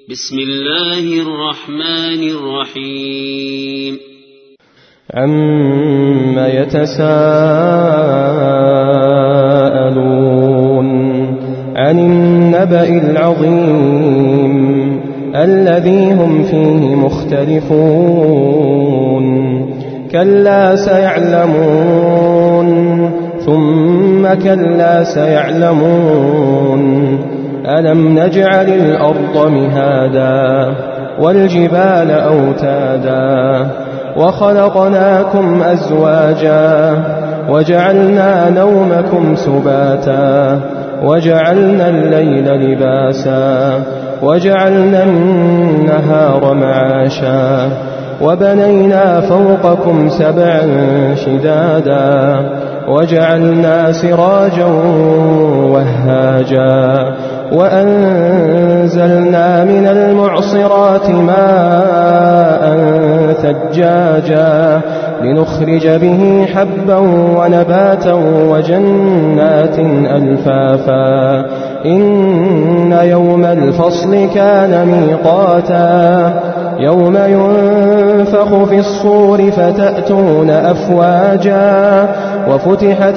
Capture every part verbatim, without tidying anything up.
بسم الله الرحمن الرحيم عم يتساءلون عن النبأ العظيم الذي هم فيه مختلفون كلا سيعلمون ثم كلا سيعلمون ألم نجعل الأرض مهادا والجبال أوتادا وخلقناكم أزواجا وجعلنا نومكم سباتا وجعلنا الليل لباسا وجعلنا النهار معاشا وبنينا فوقكم سبعا شدادا وجعلنا سراجا وهاجا وأنزلنا من المعصرات ماء ثجاجا لنخرج به حبا ونباتا وجنات ألفافا إن يوم الفصل كان ميقاتا يوم ينفخ في الصور فتأتون أفواجا وفتحت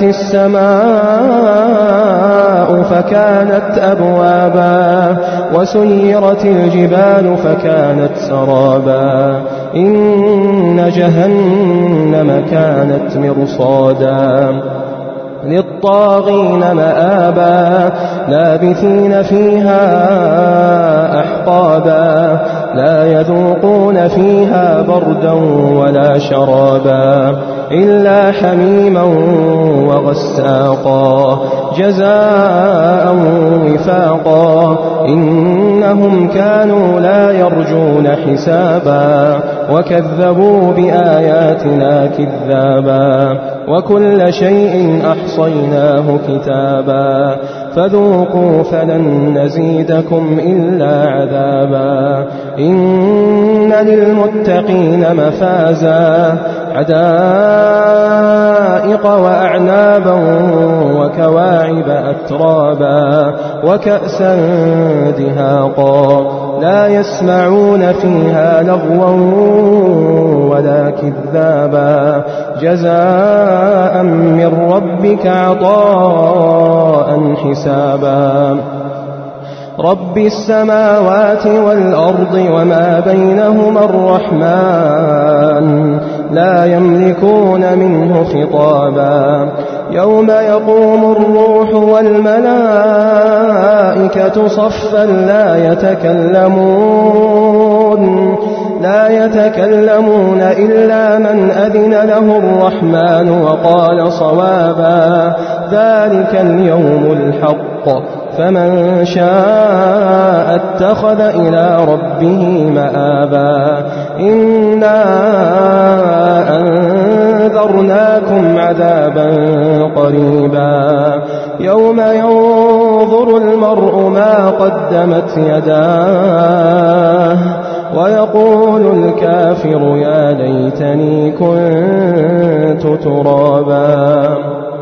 السماء فكانت أبوابا وسيرت الجبال فكانت سرابا إن جهنم كانت مرصادا للطاغين مآبا لابثين فيها أحقابا لا يذوقون فيها بردا ولا شرابا إلا حميما وغساقا جزاء وفاقا إنهم كانوا لا يرجون حسابا وكذبوا بآياتنا كذابا وكل شيء أحصيناه كتابا فذوقوا فلن نزيدكم إلا عذابا إن للمتقين مفازا حدائق وأعنابا وكواعب أترابا وكأسا دهاقا لا يسمعون فيها لغوا ولا كذابا جزاء من ربك عطاء حسابا رب السماوات والأرض وما بينهما الرحمن لا يملكون منه خطابا يوم يقوم الروح والملائكة صفا لا يتكلمون لا يتكلمون إلا من أذن له الرحمن وقال صوابا ذلك اليوم الحق فمن شاء اتخذ إلى ربه مآبا إنا أنذرناكم عذابا قريبا يوم ينظر المرء ما قدمت يداه ويقول الكافر يا ليتني كنت ترابا.